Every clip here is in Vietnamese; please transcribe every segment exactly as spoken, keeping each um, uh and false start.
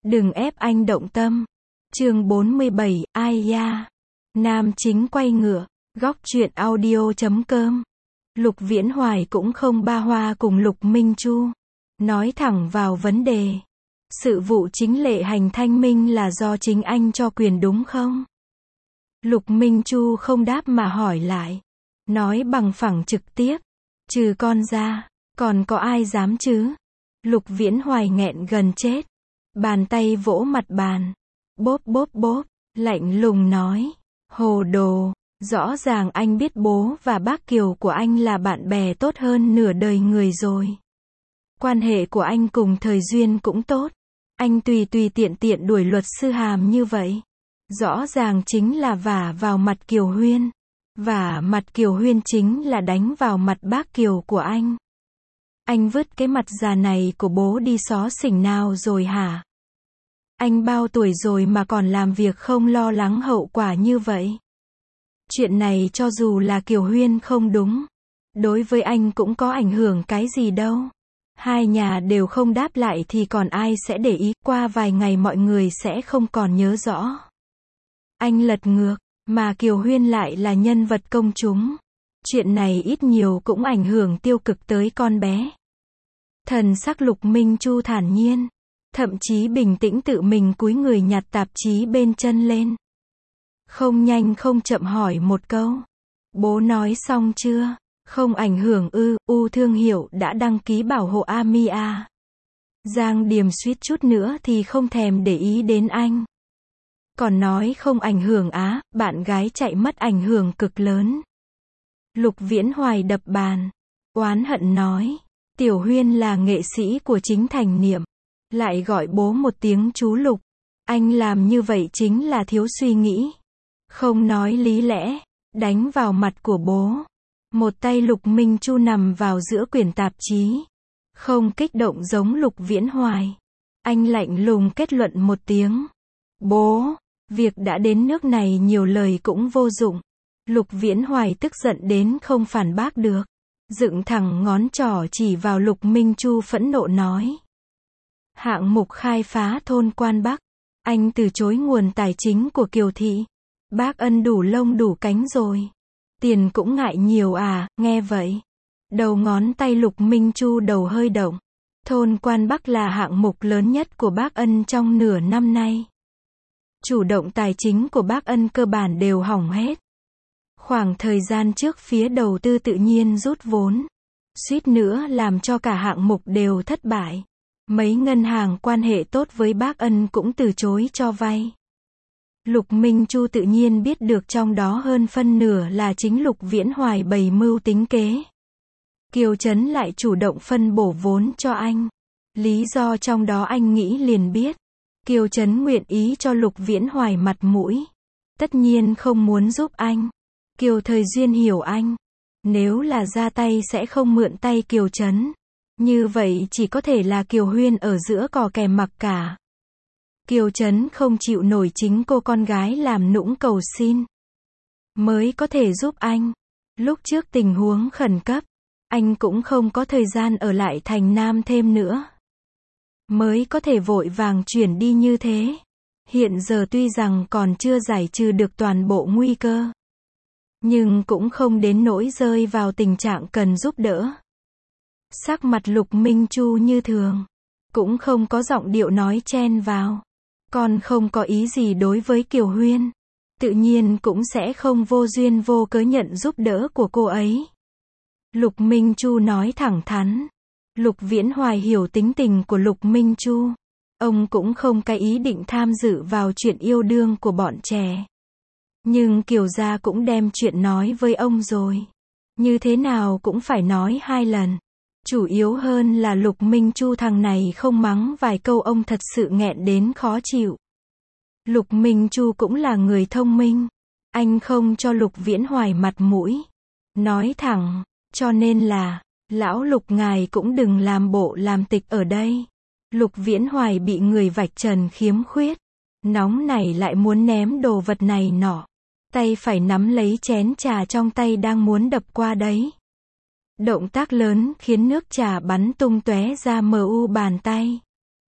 Đừng ép anh động tâm. Chương bốn mươi bảy, ai da. Nam chính quay ngựa. Góc truyện audio chấm com. Lục Viễn Hoài cũng không ba hoa cùng Lục Minh Chu. Nói thẳng vào vấn đề. Sự vụ chính lệ hành thanh minh là do chính anh cho quyền đúng không? Lục Minh Chu không đáp mà hỏi lại. Nói bằng phẳng trực tiếp. Trừ con ra, còn có ai dám chứ? Lục Viễn Hoài nghẹn gần chết. Bàn tay vỗ mặt bàn. Bốp bốp bốp, lạnh lùng nói. Hồ đồ, rõ ràng anh biết bố và bác Kiều của anh là bạn bè tốt hơn nửa đời người rồi. Quan hệ của anh cùng Thời Duyên cũng tốt. Anh tùy tùy tiện tiện đuổi luật sư Hàm như vậy. Rõ ràng chính là vả vào mặt Kiều Huyên. Vả mặt Kiều Huyên chính là đánh vào mặt bác Kiều của anh. Anh vứt cái mặt già này của bố đi xó xỉnh nào rồi hả? Anh bao tuổi rồi mà còn làm việc không lo lắng hậu quả như vậy? Chuyện này cho dù là Kiều Huyên không đúng, đối với anh cũng có ảnh hưởng cái gì đâu. Hai nhà đều không đáp lại thì còn ai sẽ để ý, qua vài ngày mọi người sẽ không còn nhớ rõ. Anh lật ngược, mà Kiều Huyên lại là nhân vật công chúng. Chuyện này ít nhiều cũng ảnh hưởng tiêu cực tới con bé. Thần sắc Lục Minh Chu thản nhiên, thậm chí bình tĩnh tự mình cúi người nhặt tạp chí bên chân lên. Không nhanh không chậm hỏi một câu. Bố nói xong chưa? Không ảnh hưởng ư? U thương hiệu đã đăng ký bảo hộ Ami à? Giang Điềm suýt chút nữa thì không thèm để ý đến anh. Còn nói không ảnh hưởng á, bạn gái chạy mất ảnh hưởng cực lớn. Lục Viễn Hoài đập bàn, oán hận nói. Tiểu Huyên là nghệ sĩ của chính thành niệm. Lại gọi bố một tiếng chú Lục. Anh làm như vậy chính là thiếu suy nghĩ. Không nói lý lẽ, đánh vào mặt của bố. Một tay Lục Minh Chu nằm vào giữa quyển tạp chí. Không kích động giống Lục Viễn Hoài. Anh lạnh lùng kết luận một tiếng. Bố, việc đã đến nước này nhiều lời cũng vô dụng. Lục Viễn Hoài tức giận đến không phản bác được. Dựng thẳng ngón trỏ chỉ vào Lục Minh Chu phẫn nộ nói. Hạng mục khai phá thôn Quan Bắc. Anh từ chối nguồn tài chính của Kiều Thị. Bác Ân đủ lông đủ cánh rồi. Tiền cũng ngại nhiều à, nghe vậy. Đầu ngón tay Lục Minh Chu đầu hơi động. Thôn Quan Bắc là hạng mục lớn nhất của bác Ân trong nửa năm nay. Chủ động tài chính của bác Ân cơ bản đều hỏng hết. Khoảng thời gian trước phía đầu tư tự nhiên rút vốn. Suýt nữa làm cho cả hạng mục đều thất bại. Mấy ngân hàng quan hệ tốt với bác Ân cũng từ chối cho vay. Lục Minh Chu tự nhiên biết được trong đó hơn phân nửa là chính Lục Viễn Hoài bày mưu tính kế. Kiều Trấn lại chủ động phân bổ vốn cho anh. Lý do trong đó anh nghĩ liền biết. Kiều Trấn nguyện ý cho Lục Viễn Hoài mặt mũi. Tất nhiên không muốn giúp anh. Kiều Thời Duyên hiểu anh. Nếu là ra tay sẽ không mượn tay Kiều Trấn. Như vậy chỉ có thể là Kiều Huyên ở giữa cò kè mặc cả. Kiều Trấn không chịu nổi chính cô con gái làm nũng cầu xin. Mới có thể giúp anh. Lúc trước tình huống khẩn cấp. Anh cũng không có thời gian ở lại thành Nam thêm nữa. Mới có thể vội vàng chuyển đi như thế. Hiện giờ tuy rằng còn chưa giải trừ được toàn bộ nguy cơ. Nhưng cũng không đến nỗi rơi vào tình trạng cần giúp đỡ. Sắc mặt Lục Minh Chu như thường. Cũng không có giọng điệu nói chen vào. Con không có ý gì đối với Kiều Huyên. Tự nhiên cũng sẽ không vô duyên vô cớ nhận giúp đỡ của cô ấy. Lục Minh Chu nói thẳng thắn. Lục Viễn Hoài hiểu tính tình của Lục Minh Chu. Ông cũng không cái ý định tham dự vào chuyện yêu đương của bọn trẻ. Nhưng Kiều gia cũng đem chuyện nói với ông rồi. Như thế nào cũng phải nói hai lần. Chủ yếu hơn là Lục Minh Chu thằng này không mắng vài câu ông thật sự nghẹn đến khó chịu. Lục Minh Chu cũng là người thông minh. Anh không cho Lục Viễn Hoài mặt mũi. Nói thẳng, cho nên là, lão Lục ngài cũng đừng làm bộ làm tịch ở đây. Lục Viễn Hoài bị người vạch trần khiếm khuyết. Nóng nảy lại muốn ném đồ vật này nọ. Tay phải nắm lấy chén trà trong tay đang muốn đập qua đấy. Động tác lớn khiến nước trà bắn tung tóe ra mờ u bàn tay.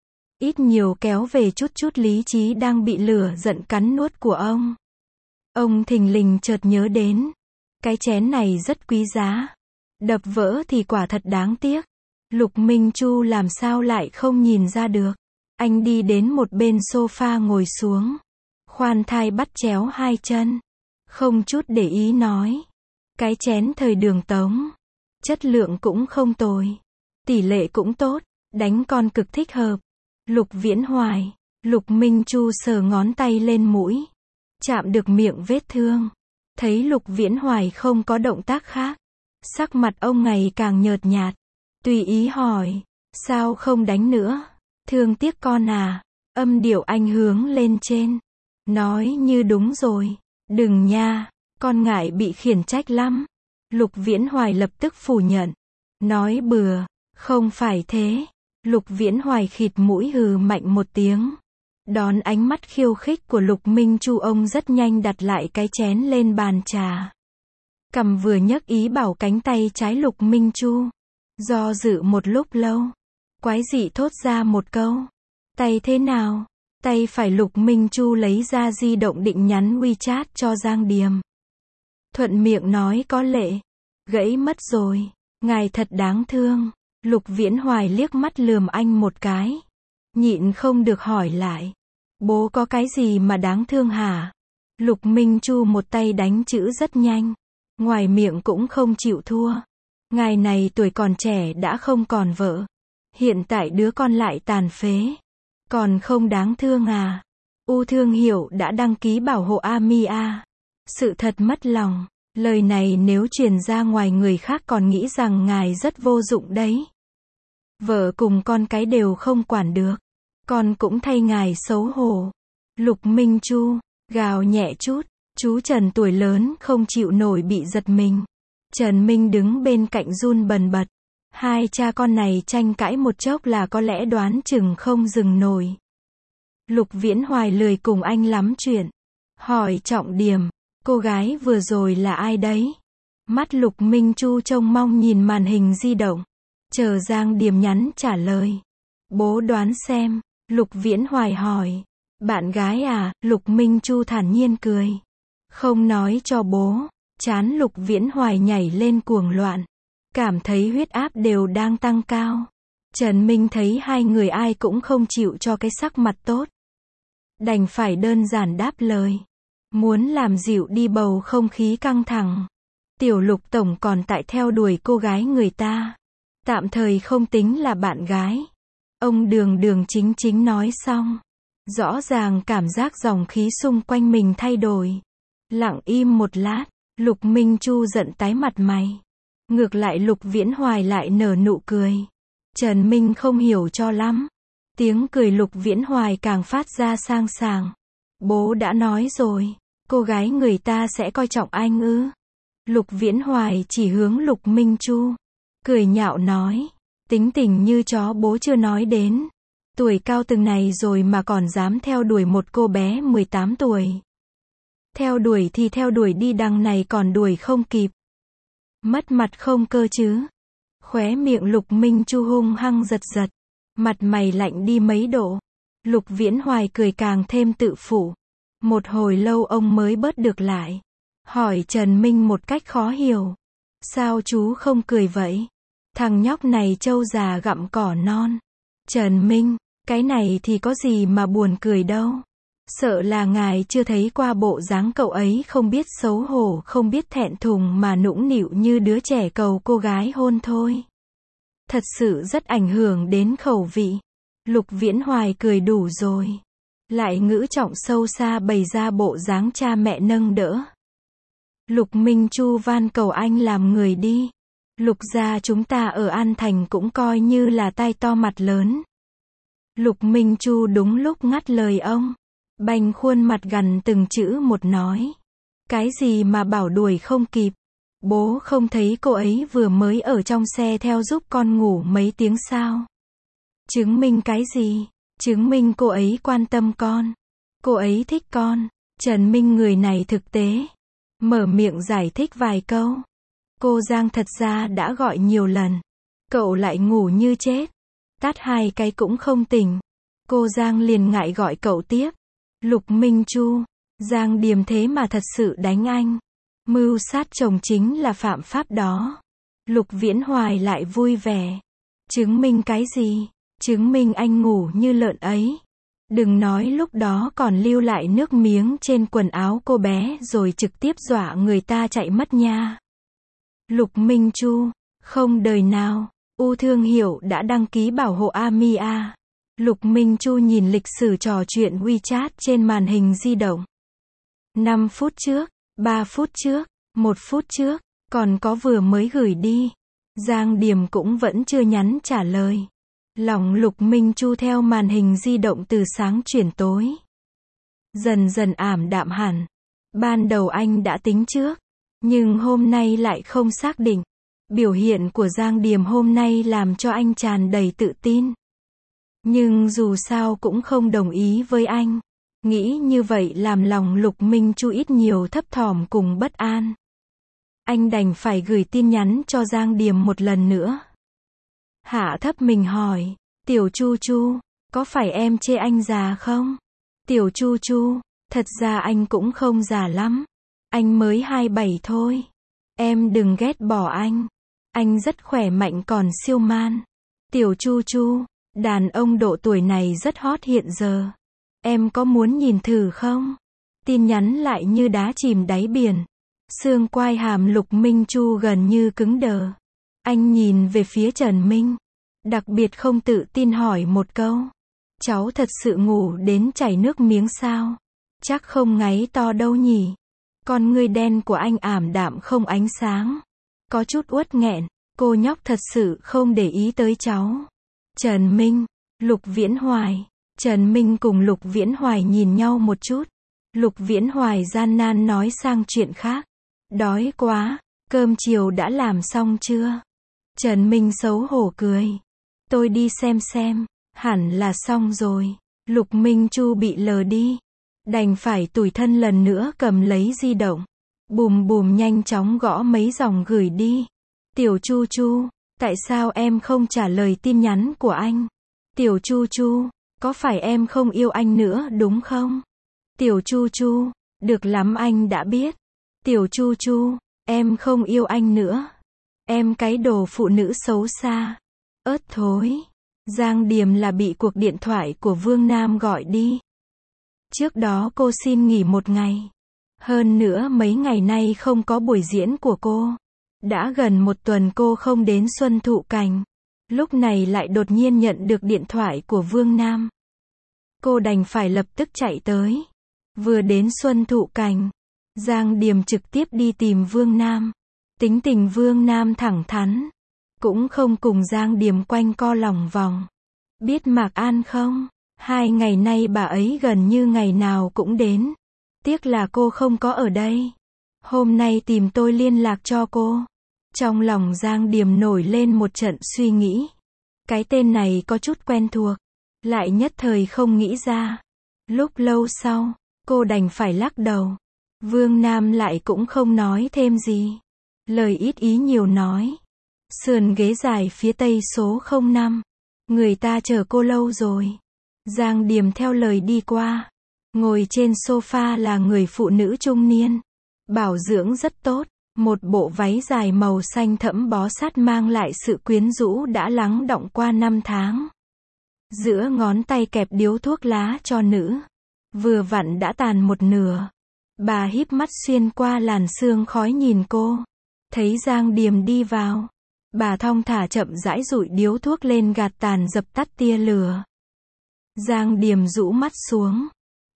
ít nhiều kéo về chút chút lý trí đang bị lửa giận cắn nuốt của ông. Ông thình lình chợt nhớ đến, cái chén này rất quý giá. Đập vỡ thì quả thật đáng tiếc. Lục Minh Chu làm sao lại không nhìn ra được. Anh đi đến một bên sofa ngồi xuống. Khoan thai bắt chéo hai chân. Không chút để ý nói. Cái chén thời Đường Tống. Chất lượng cũng không tồi. Tỷ lệ cũng tốt. Đánh con cực thích hợp. Lục Viễn Hoài. Lục Minh Chu sờ ngón tay lên mũi. Chạm được miệng vết thương. Thấy Lục Viễn Hoài không có động tác khác. Sắc mặt ông ngày càng nhợt nhạt. Tùy ý hỏi. Sao không đánh nữa? Thương tiếc con à? Âm điệu anh hướng lên trên. Nói như đúng rồi. Đừng nha. Con ngại bị khiển trách lắm. Lục Viễn Hoài lập tức phủ nhận. Nói bừa. Không phải thế. Lục Viễn Hoài khịt mũi hừ mạnh một tiếng. Đón ánh mắt khiêu khích của Lục Minh Chu, ông rất nhanh đặt lại cái chén lên bàn trà. Cầm vừa nhấc ý bảo cánh tay trái Lục Minh Chu. Do dự một lúc lâu. Quái dị thốt ra một câu. Tay thế nào? Tay phải Lục Minh Chu lấy ra di động định nhắn WeChat cho Giang Điềm. Thuận miệng nói có lệ. Gãy mất rồi. Ngài thật đáng thương. Lục Viễn Hoài liếc mắt lườm anh một cái. Nhịn không được hỏi lại. Bố có cái gì mà đáng thương hả? Lục Minh Chu một tay đánh chữ rất nhanh. Ngoài miệng cũng không chịu thua. Ngài này tuổi còn trẻ đã không còn vợ. Hiện tại đứa con lại tàn phế. Còn không đáng thương à? U Thương Hiệu đã đăng ký bảo hộ Ami à? Sự thật mất lòng. Lời này nếu truyền ra ngoài người khác còn nghĩ rằng ngài rất vô dụng đấy. Vợ cùng con cái đều không quản được. Con cũng thay ngài xấu hổ. Lục Minh Chu, gào nhẹ chút. Chú Trần tuổi lớn không chịu nổi bị giật mình. Trần Minh đứng bên cạnh run bần bật. Hai cha con này tranh cãi một chốc là có lẽ đoán chừng không dừng nổi. Lục Viễn Hoài lười cùng anh lắm chuyện. Hỏi trọng điểm, cô gái vừa rồi là ai đấy? Mắt Lục Minh Chu trông mong nhìn màn hình di động. Chờ Giang Điềm nhắn trả lời. Bố đoán xem. Lục Viễn Hoài hỏi. Bạn gái à? Lục Minh Chu thản nhiên cười. Không nói cho bố. Trán Lục Viễn Hoài nhảy lên cuồng loạn. Cảm thấy huyết áp đều đang tăng cao. Trần Minh thấy hai người ai cũng không chịu cho cái sắc mặt tốt. Đành phải đơn giản đáp lời. Muốn làm dịu đi bầu không khí căng thẳng. Tiểu Lục tổng còn tại theo đuổi cô gái người ta. Tạm thời không tính là bạn gái. Ông đường đường chính chính nói xong. Rõ ràng cảm giác dòng khí xung quanh mình thay đổi. Lặng im một lát. Lục Minh Chu giận tái mặt mày. Ngược lại Lục Viễn Hoài lại nở nụ cười. Trần Minh không hiểu cho lắm. Tiếng cười Lục Viễn Hoài càng phát ra sang sảng. Bố đã nói rồi. Cô gái người ta sẽ coi trọng anh ư? Lục Viễn Hoài chỉ hướng Lục Minh Chu. Cười nhạo nói. Tính tình như chó bố chưa nói đến. Tuổi cao từng này rồi mà còn dám theo đuổi một cô bé mười tám tuổi. Theo đuổi thì theo đuổi đi, đằng này còn đuổi không kịp. Mất mặt không cơ chứ. Khóe miệng Lục Minh Chu hung hăng giật giật. Mặt mày lạnh đi mấy độ. Lục Viễn Hoài cười càng thêm tự phụ. Một hồi lâu ông mới bớt được lại. Hỏi Trần Minh một cách khó hiểu. Sao chú không cười vậy? Thằng nhóc này trâu già gặm cỏ non. Trần Minh, cái này thì có gì mà buồn cười đâu. Sợ là ngài chưa thấy qua bộ dáng cậu ấy không biết xấu hổ, không biết thẹn thùng mà nũng nịu như đứa trẻ cầu cô gái hôn thôi. Thật sự rất ảnh hưởng đến khẩu vị. Lục Viễn Hoài cười đủ rồi. Lại ngữ trọng sâu xa bày ra bộ dáng cha mẹ nâng đỡ. Lục Minh Chu van cầu anh làm người đi. Lục gia chúng ta ở An Thành cũng coi như là tai to mặt lớn. Lục Minh Chu đúng lúc ngắt lời ông. Bành khuôn mặt gằn từng chữ một nói. Cái gì mà bảo đuổi không kịp? Bố không thấy cô ấy vừa mới ở trong xe theo giúp con ngủ mấy tiếng sao? Chứng minh cái gì? Chứng minh cô ấy quan tâm con. Cô ấy thích con. Trần Minh người này thực tế. Mở miệng giải thích vài câu. Cô Giang thật ra đã gọi nhiều lần. Cậu lại ngủ như chết. Tát hai cái cũng không tỉnh. Cô Giang liền ngại gọi cậu tiếp. Lục Minh Chu, Giang Điềm thế mà thật sự đánh anh. Mưu sát chồng chính là phạm pháp đó. Lục Viễn Hoài lại vui vẻ. Chứng minh cái gì? Chứng minh anh ngủ như lợn ấy. Đừng nói lúc đó còn lưu lại nước miếng trên quần áo cô bé rồi trực tiếp dọa người ta chạy mất nha. Lục Minh Chu, không đời nào, U Thương Hiểu đã đăng ký bảo hộ Amia. Lục Minh Chu nhìn lịch sử trò chuyện WeChat trên màn hình di động. năm phút trước, ba phút trước, một phút trước, còn có vừa mới gửi đi. Giang Điềm cũng vẫn chưa nhắn trả lời. Lòng Lục Minh Chu theo màn hình di động từ sáng chuyển tối. Dần dần ảm đạm hẳn. Ban đầu anh đã tính trước, nhưng hôm nay lại không xác định. Biểu hiện của Giang Điềm hôm nay làm cho anh tràn đầy tự tin. Nhưng dù sao cũng không đồng ý với anh. Nghĩ như vậy làm lòng Lục Minh Chu ít nhiều thấp thỏm cùng bất an. Anh đành phải gửi tin nhắn cho Giang Điềm một lần nữa. Hạ thấp mình hỏi, Tiểu Chu Chu, có phải em chê anh già không? Tiểu Chu Chu, thật ra anh cũng không già lắm. Anh mới hai mươi bảy thôi. Em đừng ghét bỏ anh. Anh rất khỏe mạnh còn siêu man. Tiểu Chu Chu, đàn ông độ tuổi này rất hot hiện giờ. Em có muốn nhìn thử không? Tin nhắn lại như đá chìm đáy biển. Xương quai hàm Lục Minh Chu gần như cứng đờ. Anh nhìn về phía Trần Minh. Đặc biệt không tự tin hỏi một câu. Cháu thật sự ngủ đến chảy nước miếng sao? Chắc không ngáy to đâu nhỉ? Con ngươi đen của anh ảm đạm không ánh sáng. Có chút uất nghẹn. Cô nhóc thật sự không để ý tới cháu. Trần Minh, Lục Viễn Hoài. Trần Minh cùng Lục Viễn Hoài nhìn nhau một chút. Lục Viễn Hoài gian nan nói sang chuyện khác. Đói quá, cơm chiều đã làm xong chưa? Trần Minh xấu hổ cười. Tôi đi xem xem, hẳn là xong rồi. Lục Minh Chu bị lờ đi. Đành phải tủi thân lần nữa cầm lấy di động. Bùm bùm nhanh chóng gõ mấy dòng gửi đi. Tiểu Chu Chu, tại sao em không trả lời tin nhắn của anh? Tiểu Chu Chu, có phải em không yêu anh nữa đúng không? Tiểu Chu Chu, được lắm anh đã biết. Tiểu Chu Chu, em không yêu anh nữa. Em cái đồ phụ nữ xấu xa. Ớt thối. Giang Điềm là bị cuộc điện thoại của Vương Nam gọi đi. Trước đó cô xin nghỉ một ngày. Hơn nữa mấy ngày nay không có buổi diễn của cô. Đã gần một tuần cô không đến Xuân Thụ Cảnh. Lúc này lại đột nhiên nhận được điện thoại của Vương Nam. Cô đành phải lập tức chạy tới. Vừa đến Xuân Thụ Cảnh, Giang Điềm trực tiếp đi tìm Vương Nam. Tính tình Vương Nam thẳng thắn. Cũng không cùng Giang Điềm quanh co lòng vòng. Biết Mạc An không? Hai ngày nay bà ấy gần như ngày nào cũng đến. Tiếc là cô không có ở đây. Hôm nay tìm tôi liên lạc cho cô. Trong lòng Giang Điềm nổi lên một trận suy nghĩ. Cái tên này có chút quen thuộc. Lại nhất thời không nghĩ ra. Lúc lâu sau, cô đành phải lắc đầu. Vương Nam lại cũng không nói thêm gì. Lời ít ý nhiều nói. Sườn ghế dài phía tây số không năm. Người ta chờ cô lâu rồi. Giang Điềm theo lời đi qua. Ngồi trên sofa là người phụ nữ trung niên. Bảo dưỡng rất tốt. Một bộ váy dài màu xanh thẫm bó sát mang lại sự quyến rũ đã lắng đọng qua năm tháng. Giữa ngón tay kẹp điếu thuốc lá cho nữ. Vừa vặn đã tàn một nửa. Bà híp mắt xuyên qua làn sương khói nhìn cô. Thấy Giang Điềm đi vào. Bà thong thả chậm rãi dụi điếu thuốc lên gạt tàn dập tắt tia lửa. Giang Điềm rũ mắt xuống.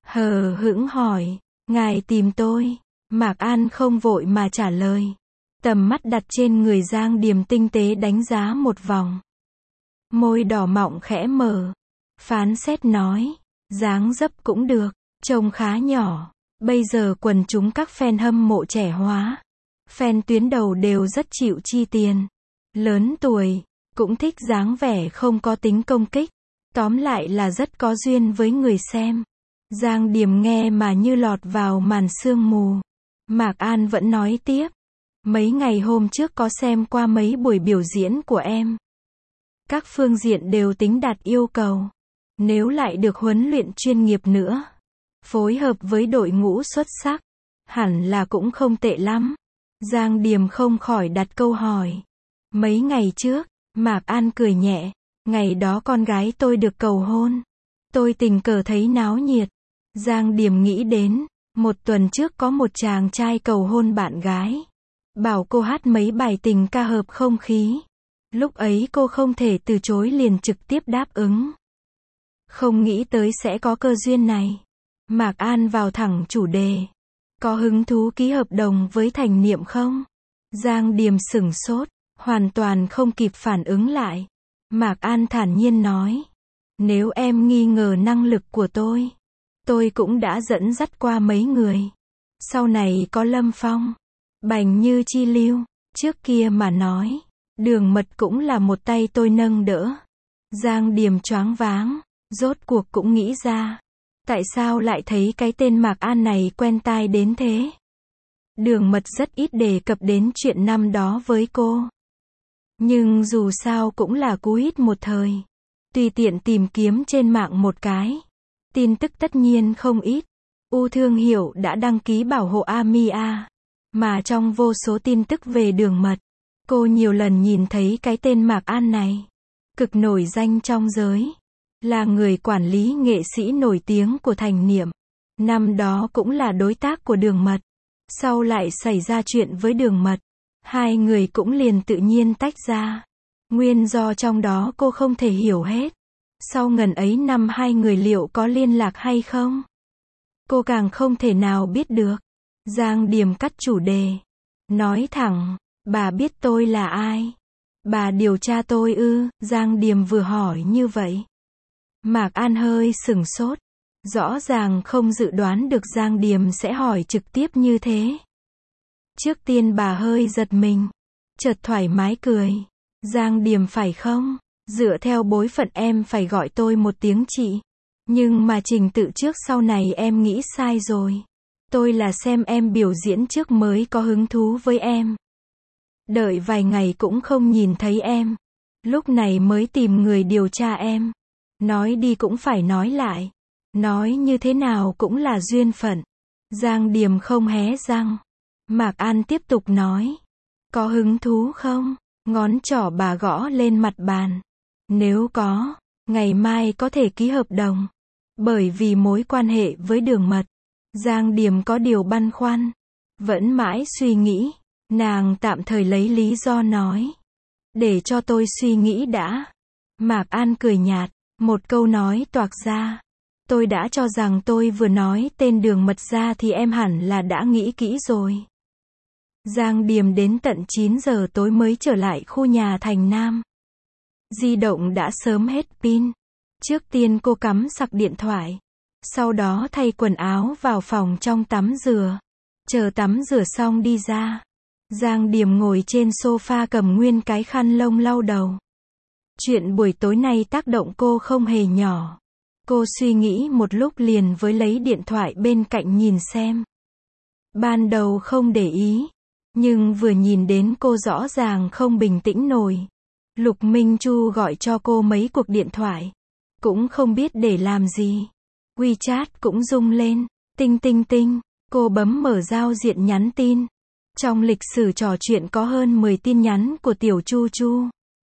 Hờ hững hỏi. Ngài tìm tôi. Mạc An không vội mà trả lời. Tầm mắt đặt trên người Giang Điềm tinh tế đánh giá một vòng. Môi đỏ mọng khẽ mở. Phán xét nói. Dáng dấp cũng được. Trông khá nhỏ. Bây giờ quần chúng các fan hâm mộ trẻ hóa. Fan tuyến đầu đều rất chịu chi tiền. Lớn tuổi. Cũng thích dáng vẻ không có tính công kích. Tóm lại là rất có duyên với người xem. Giang Điềm nghe mà như lọt vào màn sương mù. Mạc An vẫn nói tiếp. Mấy ngày hôm trước có xem qua mấy buổi biểu diễn của em. Các phương diện đều tính đạt yêu cầu. Nếu lại được huấn luyện chuyên nghiệp nữa, phối hợp với đội ngũ xuất sắc, hẳn là cũng không tệ lắm. Giang Điềm không khỏi đặt câu hỏi. Mấy ngày trước, Mạc An cười nhẹ, ngày đó con gái tôi được cầu hôn. Tôi tình cờ thấy náo nhiệt. Giang Điềm nghĩ đến, một tuần trước có một chàng trai cầu hôn bạn gái. Bảo cô hát mấy bài tình ca hợp không khí. Lúc ấy cô không thể từ chối liền trực tiếp đáp ứng. Không nghĩ tới sẽ có cơ duyên này. Mạc An vào thẳng chủ đề. Có hứng thú ký hợp đồng với Thành Niệm không? Giang Điềm sửng sốt, hoàn toàn không kịp phản ứng lại. Mạc An thản nhiên nói. Nếu em nghi ngờ năng lực của tôi, tôi cũng đã dẫn dắt qua mấy người. Sau này có Lâm Phong, Bành Như Chi Lưu, trước kia mà nói, Đường Mật cũng là một tay tôi nâng đỡ. Giang Điềm choáng váng, rốt cuộc cũng nghĩ ra. Tại sao lại thấy cái tên Mạc An này quen tai đến thế? Đường Mật rất ít đề cập đến chuyện năm đó với cô. Nhưng dù sao cũng là cú hít một thời. Tùy tiện tìm kiếm trên mạng một cái. Tin tức tất nhiên không ít. U Thương Hiệu đã đăng ký bảo hộ a em i a. Mà trong vô số tin tức về Đường Mật, cô nhiều lần nhìn thấy cái tên Mạc An này. Cực nổi danh trong giới. Là người quản lý nghệ sĩ nổi tiếng của Thành Niệm. Năm đó cũng là đối tác của Đường Mật. Sau lại xảy ra chuyện với Đường Mật. Hai người cũng liền tự nhiên tách ra. Nguyên do trong đó cô không thể hiểu hết. Sau ngần ấy năm hai người liệu có liên lạc hay không? Cô càng không thể nào biết được. Giang Điềm cắt chủ đề. Nói thẳng, bà biết tôi là ai? Bà điều tra tôi ư? Giang Điềm vừa hỏi như vậy. Mạc An hơi sửng sốt. Rõ ràng không dự đoán được Giang Điềm sẽ hỏi trực tiếp như thế. Trước tiên bà hơi giật mình. Chợt thoải mái cười. Giang Điềm phải không? Dựa theo bối phận em phải gọi tôi một tiếng chị. Nhưng mà trình tự trước sau này em nghĩ sai rồi. Tôi là xem em biểu diễn trước mới có hứng thú với em. Đợi vài ngày cũng không nhìn thấy em. Lúc này mới tìm người điều tra em. Nói đi cũng phải nói lại. Nói như thế nào cũng là duyên phận. Giang Điềm không hé răng. Mạc An tiếp tục nói. Có hứng thú không? Ngón trỏ bà gõ lên mặt bàn. Nếu có, ngày mai có thể ký hợp đồng. Bởi vì mối quan hệ với Đường Mật, Giang Điềm có điều băn khoăn. Vẫn mãi suy nghĩ. Nàng tạm thời lấy lý do nói. Để cho tôi suy nghĩ đã. Mạc An cười nhạt. Một câu nói toạc ra. Tôi đã cho rằng tôi vừa nói tên Đường Mật ra thì em hẳn là đã nghĩ kỹ rồi. Giang Điềm đến tận chín giờ tối mới trở lại khu nhà Thành Nam. Di động đã sớm hết pin. Trước tiên cô cắm sạc điện thoại. Sau đó thay quần áo vào phòng trong tắm rửa. Chờ tắm rửa xong đi ra. Giang Điềm ngồi trên sofa cầm nguyên cái khăn lông lau đầu. Chuyện buổi tối nay tác động cô không hề nhỏ. Cô suy nghĩ một lúc liền với lấy điện thoại bên cạnh nhìn xem. Ban đầu không để ý. Nhưng vừa nhìn đến cô rõ ràng không bình tĩnh nổi. Lục Minh Chu gọi cho cô mấy cuộc điện thoại. Cũng không biết để làm gì. WeChat cũng rung lên. Tinh tinh tinh. Cô bấm mở giao diện nhắn tin. Trong lịch sử trò chuyện có hơn mười tin nhắn của Tiểu Chu Chu.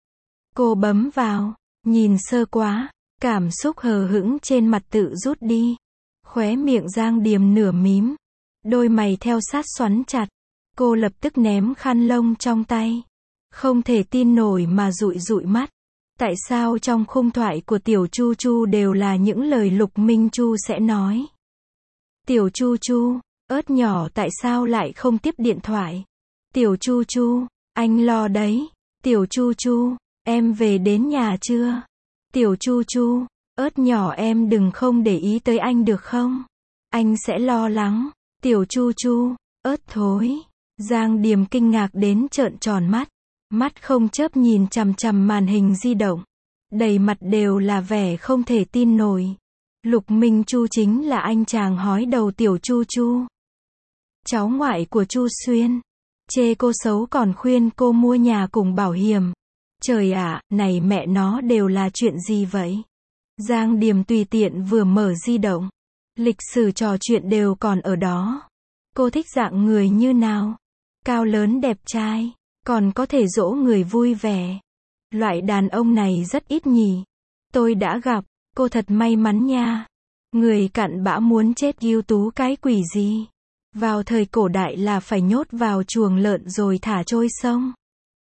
Cô bấm vào. Nhìn sơ quá. Cảm xúc hờ hững trên mặt tự rút đi. Khóe miệng Giang Điềm nửa mím. Đôi mày theo sát xoắn chặt. Cô lập tức ném khăn lông trong tay. Không thể tin nổi mà dụi dụi mắt. Tại sao trong khung thoại của Tiểu Chu Chu đều là những lời Lục Minh Chu sẽ nói? Tiểu Chu Chu, ớt nhỏ tại sao lại không tiếp điện thoại? Tiểu Chu Chu, anh lo đấy. Tiểu Chu Chu, em về đến nhà chưa? Tiểu Chu Chu, ớt nhỏ em đừng không để ý tới anh được không? Anh sẽ lo lắng. Tiểu Chu Chu, ớt thối. Giang Điềm kinh ngạc đến trợn tròn mắt. Mắt không chớp nhìn chằm chằm màn hình di động. Đầy mặt đều là vẻ không thể tin nổi. Lục Minh Chu chính là anh chàng hói đầu Tiểu Chu Chu. Cháu ngoại của Chu Xuyên. Chê cô xấu còn khuyên cô mua nhà cùng bảo hiểm. Trời ạ, này mẹ nó đều là chuyện gì vậy? Giang Điềm tùy tiện vừa mở di động. Lịch sử trò chuyện đều còn ở đó. Cô thích dạng người như nào? Cao lớn đẹp trai, còn có thể dỗ người vui vẻ. Loại đàn ông này rất ít nhỉ. Tôi đã gặp, cô thật may mắn nha. Người cặn bã muốn chết ưu tú cái quỷ gì. Vào thời cổ đại là phải nhốt vào chuồng lợn rồi thả trôi sông.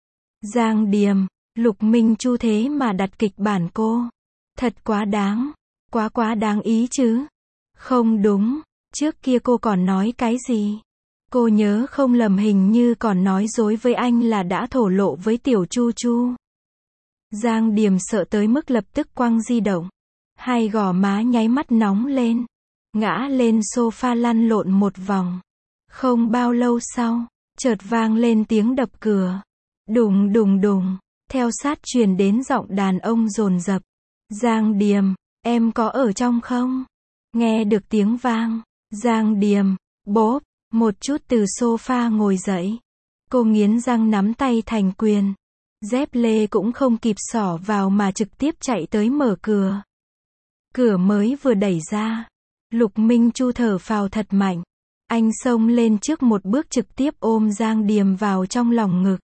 Giang Điềm, Lục Minh Chu thế mà đặt kịch bản cô. Thật quá đáng, quá quá đáng ý chứ. Không đúng, trước kia cô còn nói cái gì? Cô nhớ không lầm hình như còn nói dối với anh là đã thổ lộ với tiểu Chu Chu. Giang Điềm sợ tới mức lập tức quăng di động. Hai gò má nháy mắt nóng lên. Ngã lên sofa lăn lộn một vòng. Không bao lâu sau, chợt vang lên tiếng đập cửa. Đùng đùng đùng, theo sát truyền đến giọng đàn ông dồn dập. Giang Điềm, em có ở trong không? Nghe được tiếng vang, Giang Điềm, bốp, một chút từ sofa ngồi dậy. Cô nghiến răng nắm tay thành quyền. Dép lê cũng không kịp xỏ vào mà trực tiếp chạy tới mở cửa. Cửa mới vừa đẩy ra. Lục Minh Chu thở phào thật mạnh. Anh xông lên trước một bước trực tiếp ôm Giang Điềm vào trong lòng ngực.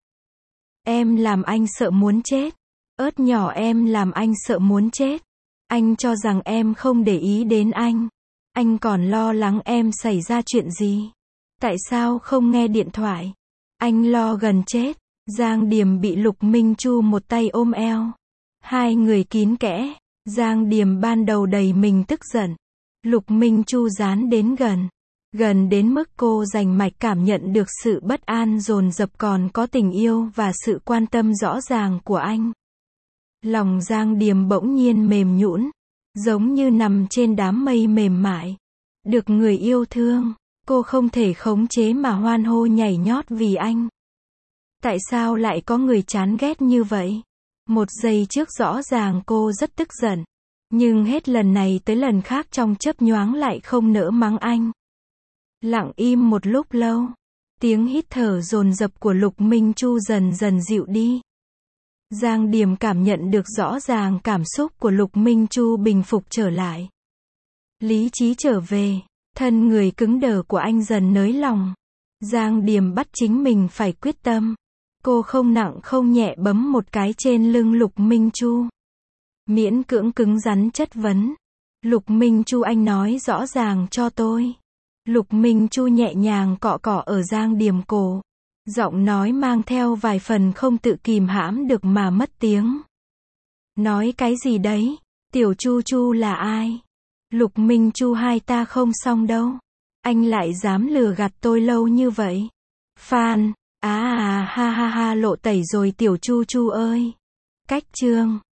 Em làm anh sợ muốn chết. Ớt nhỏ em làm anh sợ muốn chết. Anh cho rằng em không để ý đến anh. Anh còn lo lắng em xảy ra chuyện gì. Tại sao không nghe điện thoại? Anh lo gần chết. Giang Điềm bị Lục Minh Chu một tay ôm eo. Hai người kín kẽ. Giang Điềm ban đầu đầy mình tức giận. Lục Minh Chu dán đến gần. Gần đến mức cô rành mạch cảm nhận được sự bất an dồn dập còn có tình yêu và sự quan tâm rõ ràng của anh. Lòng Giang Điềm bỗng nhiên mềm nhũn, giống như nằm trên đám mây mềm mại. Được người yêu thương, cô không thể khống chế mà hoan hô nhảy nhót vì anh. Tại sao lại có người chán ghét như vậy? Một giây trước rõ ràng cô rất tức giận, nhưng hết lần này tới lần khác trong chớp nhoáng lại không nỡ mắng anh. Lặng im một lúc lâu, tiếng hít thở dồn dập của Lục Minh Chu dần dần dịu đi. Giang Điềm cảm nhận được rõ ràng cảm xúc của Lục Minh Chu bình phục trở lại. Lý trí trở về, thân người cứng đờ của anh dần nới lòng. Giang Điềm bắt chính mình phải quyết tâm. Cô không nặng không nhẹ bấm một cái trên lưng Lục Minh Chu. Miễn cưỡng cứng rắn chất vấn. Lục Minh Chu, anh nói rõ ràng cho tôi. Lục Minh Chu nhẹ nhàng cọ cọ ở Giang Điềm cổ. Giọng nói mang theo vài phần không tự kìm hãm được mà mất tiếng. Nói cái gì đấy? Tiểu Chu Chu là ai? Lục Minh Chu, hai ta không xong đâu. Anh lại dám lừa gạt tôi lâu như vậy. Phan, á à, ha ha ha lộ tẩy rồi tiểu Chu Chu ơi. Cách chương